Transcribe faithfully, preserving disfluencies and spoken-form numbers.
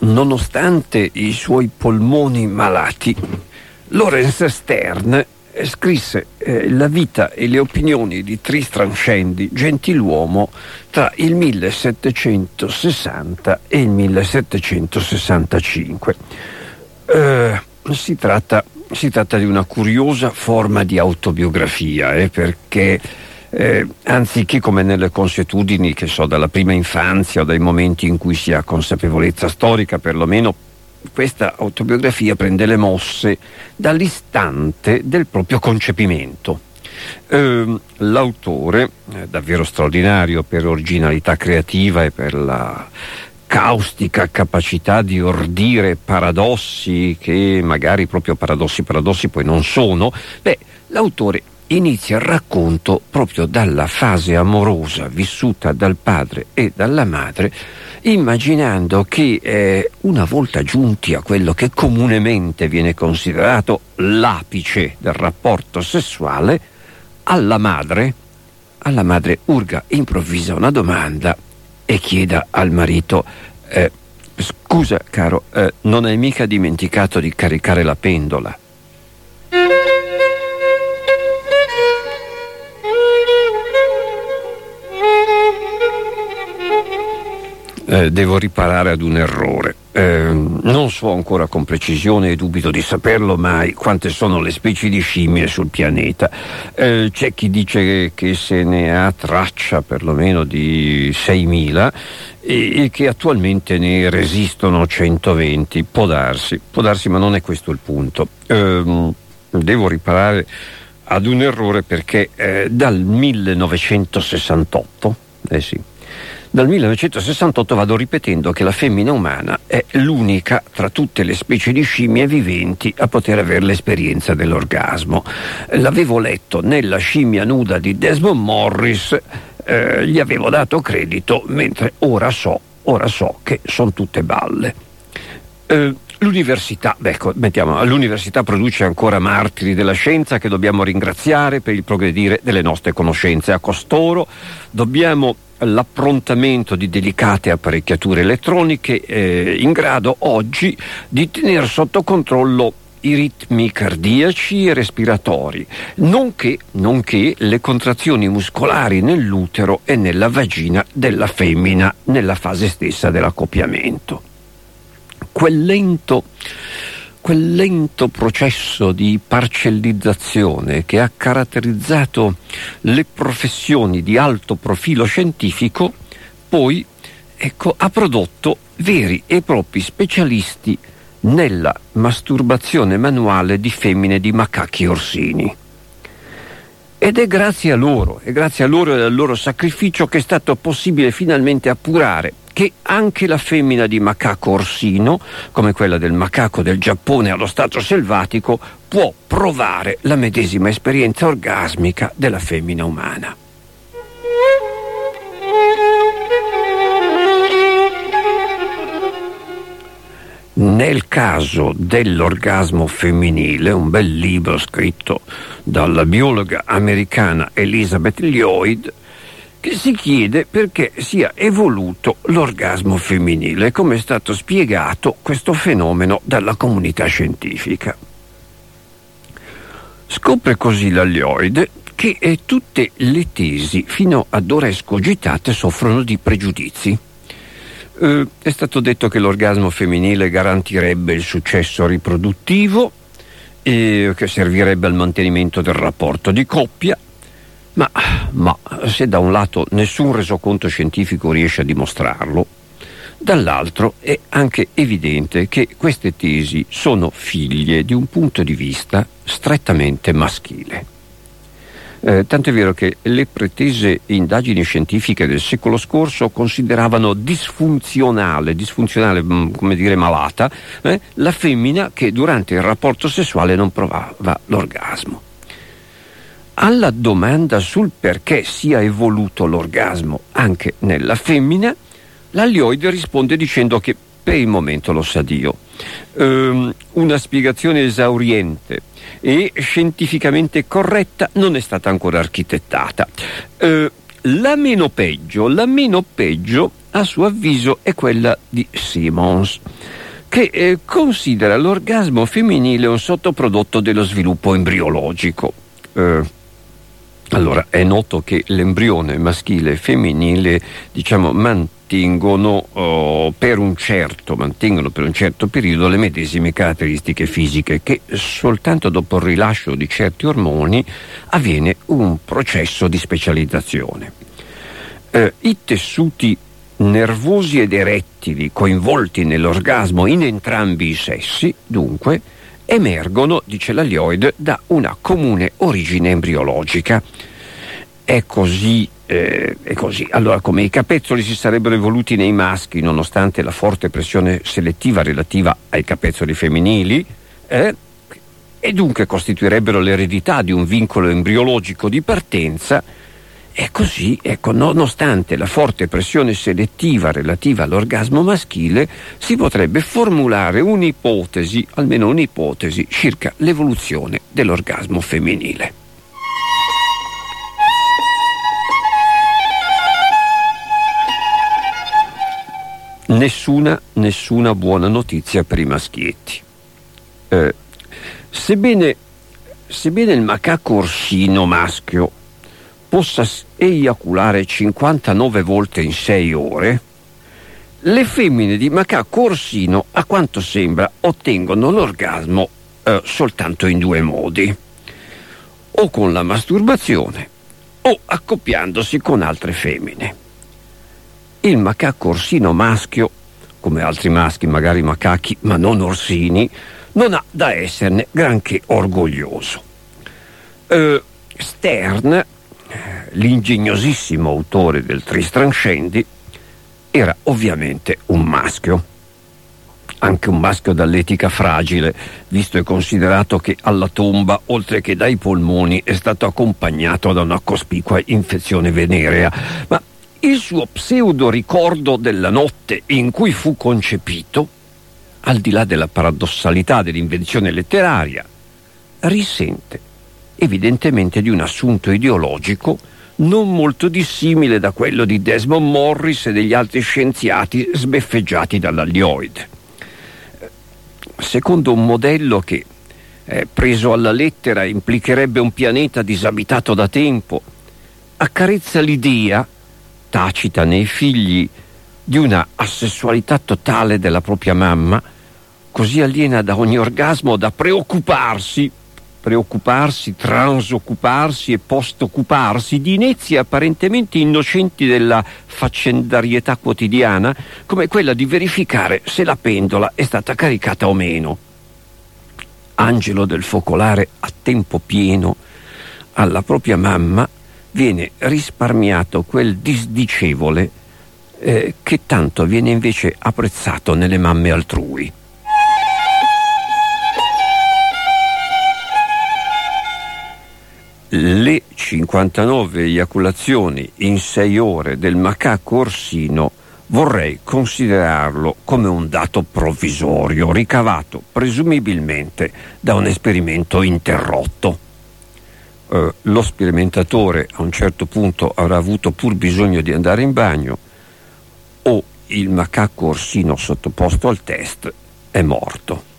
nonostante i suoi polmoni malati, Laurence Sterne scrisse eh, la vita e le opinioni di Tristram Shandy, gentiluomo, tra il millesettecentosessanta e il millesettecentosessantacinque. Eh, si tratta, si tratta di una curiosa forma di autobiografia, eh, perché eh, anziché come nelle consuetudini, che so, dalla prima infanzia o dai momenti in cui si ha consapevolezza storica, perlomeno questa autobiografia prende le mosse dall'istante del proprio concepimento. Eh, l'autore, eh, davvero straordinario per originalità creativa e per la caustica capacità di ordire paradossi che magari proprio paradossi paradossi poi non sono, beh, l'autore inizia il racconto proprio dalla fase amorosa vissuta dal padre e dalla madre, immaginando che eh, una volta giunti a quello che comunemente viene considerato l'apice del rapporto sessuale, alla madre, alla madre urga improvvisa una domanda e chieda al marito: eh, scusa caro, eh, non hai mica dimenticato di caricare la pendola? Eh, devo riparare ad un errore. Eh, non so ancora con precisione e dubito di saperlo mai quante sono le specie di scimmie sul pianeta. Eh, c'è chi dice che se ne ha traccia perlomeno di seimila e, e che attualmente ne resistono centoventi. Può darsi, può darsi, ma non è questo il punto. Eh, devo riparare ad un errore perché eh, dal millenovecentosessantotto, eh sì, Dal millenovecentosessantotto vado ripetendo che la femmina umana è l'unica tra tutte le specie di scimmie viventi a poter avere l'esperienza dell'orgasmo. L'avevo letto nella scimmia nuda di Desmond Morris, eh, gli avevo dato credito, mentre ora so, ora so che sono tutte balle. Eh, L'università, beh, ecco, mettiamo, l'università produce ancora martiri della scienza che dobbiamo ringraziare per il progredire delle nostre conoscenze. A costoro dobbiamo l'approntamento di delicate apparecchiature elettroniche eh, in grado oggi di tenere sotto controllo i ritmi cardiaci e respiratori, nonché, nonché le contrazioni muscolari nell'utero e nella vagina della femmina nella fase stessa dell'accoppiamento. Quel lento, quel lento processo di parcellizzazione che ha caratterizzato le professioni di alto profilo scientifico, poi, ecco, ha prodotto veri e propri specialisti nella masturbazione manuale di femmine di macachi orsini. Ed è grazie a loro, è grazie a loro e al loro sacrificio che è stato possibile finalmente appurare che anche la femmina di macaco orsino, come quella del macaco del Giappone allo stato selvatico, può provare la medesima esperienza orgasmica della femmina umana. Nel caso dell'orgasmo femminile, un bel libro scritto dalla biologa americana Elizabeth Lloyd, che si chiede perché sia evoluto l'orgasmo femminile e come è stato spiegato questo fenomeno dalla comunità scientifica. Scopre così la Lloyd che eh, tutte le tesi fino ad ora escogitate soffrono di pregiudizi. Eh, è stato detto che l'orgasmo femminile garantirebbe il successo riproduttivo e che servirebbe al mantenimento del rapporto di coppia. Ma, ma se da un lato nessun resoconto scientifico riesce a dimostrarlo, dall'altro è anche evidente che queste tesi sono figlie di un punto di vista strettamente maschile. Eh, tanto è vero che le pretese indagini scientifiche del secolo scorso consideravano disfunzionale, disfunzionale, come dire malata, eh, la femmina che durante il rapporto sessuale non provava l'orgasmo. Alla domanda sul perché sia evoluto l'orgasmo anche nella femmina, la Lloyd risponde dicendo che per il momento lo sa Dio. Ehm, una spiegazione esauriente e scientificamente corretta non è stata ancora architettata. Ehm, la meno peggio, la meno peggio a suo avviso è quella di Simmons, che eh, considera l'orgasmo femminile un sottoprodotto dello sviluppo embriologico. Eh, allora, è noto che l'embrione maschile e femminile, diciamo, mantengono oh, per un certo, mantengono per un certo periodo le medesime caratteristiche fisiche, che soltanto dopo il rilascio di certi ormoni avviene un processo di specializzazione. Eh, I tessuti nervosi ed erettili coinvolti nell'orgasmo in entrambi i sessi, dunque, emergono, dice la Lloyd, da una comune origine embriologica. È così, eh, è così. Allora, come i capezzoli si sarebbero evoluti nei maschi nonostante la forte pressione selettiva relativa ai capezzoli femminili, eh, e dunque costituirebbero l'eredità di un vincolo embriologico di partenza. E così, ecco, nonostante la forte pressione selettiva relativa all'orgasmo maschile, si potrebbe formulare un'ipotesi, almeno un'ipotesi, circa l'evoluzione dell'orgasmo femminile. Nessuna, nessuna buona notizia per i maschietti. Eh, sebbene, sebbene il macaco orsino maschio possa eiaculare cinquantanove volte in sei ore, le femmine di macaco orsino, a quanto sembra, ottengono l'orgasmo eh, soltanto in due modi: o con la masturbazione o accoppiandosi con altre femmine. Il macaco orsino maschio, come altri maschi, magari macachi, ma non orsini, non ha da esserne granché orgoglioso. Eh, Stern, l'ingegnosissimo autore del Tristram Shandy, era ovviamente un maschio, anche un maschio dall'etica fragile, visto e considerato che alla tomba, oltre che dai polmoni, è stato accompagnato da una cospicua infezione venerea. Ma il suo pseudo ricordo della notte in cui fu concepito, al di là della paradossalità dell'invenzione letteraria, risente evidentemente di un assunto ideologico non molto dissimile da quello di Desmond Morris e degli altri scienziati sbeffeggiati dalla Lloyd. Secondo un modello che, eh, preso alla lettera, implicherebbe un pianeta disabitato da tempo, accarezza l'idea, tacita nei figli, di una asessualità totale della propria mamma, così aliena da ogni orgasmo da preoccuparsi preoccuparsi, transoccuparsi e postoccuparsi di inezie apparentemente innocenti della faccendarietà quotidiana, come quella di verificare se la pendola è stata caricata o meno. Angelo del focolare a tempo pieno, alla propria mamma viene risparmiato quel disdicevole eh, che tanto viene invece apprezzato nelle mamme altrui. Le cinquantanove eiaculazioni in sei ore del macaco orsino vorrei considerarlo come un dato provvisorio ricavato presumibilmente da un esperimento interrotto. Eh, lo sperimentatore a un certo punto avrà avuto pur bisogno di andare in bagno, o il macaco orsino sottoposto al test è morto.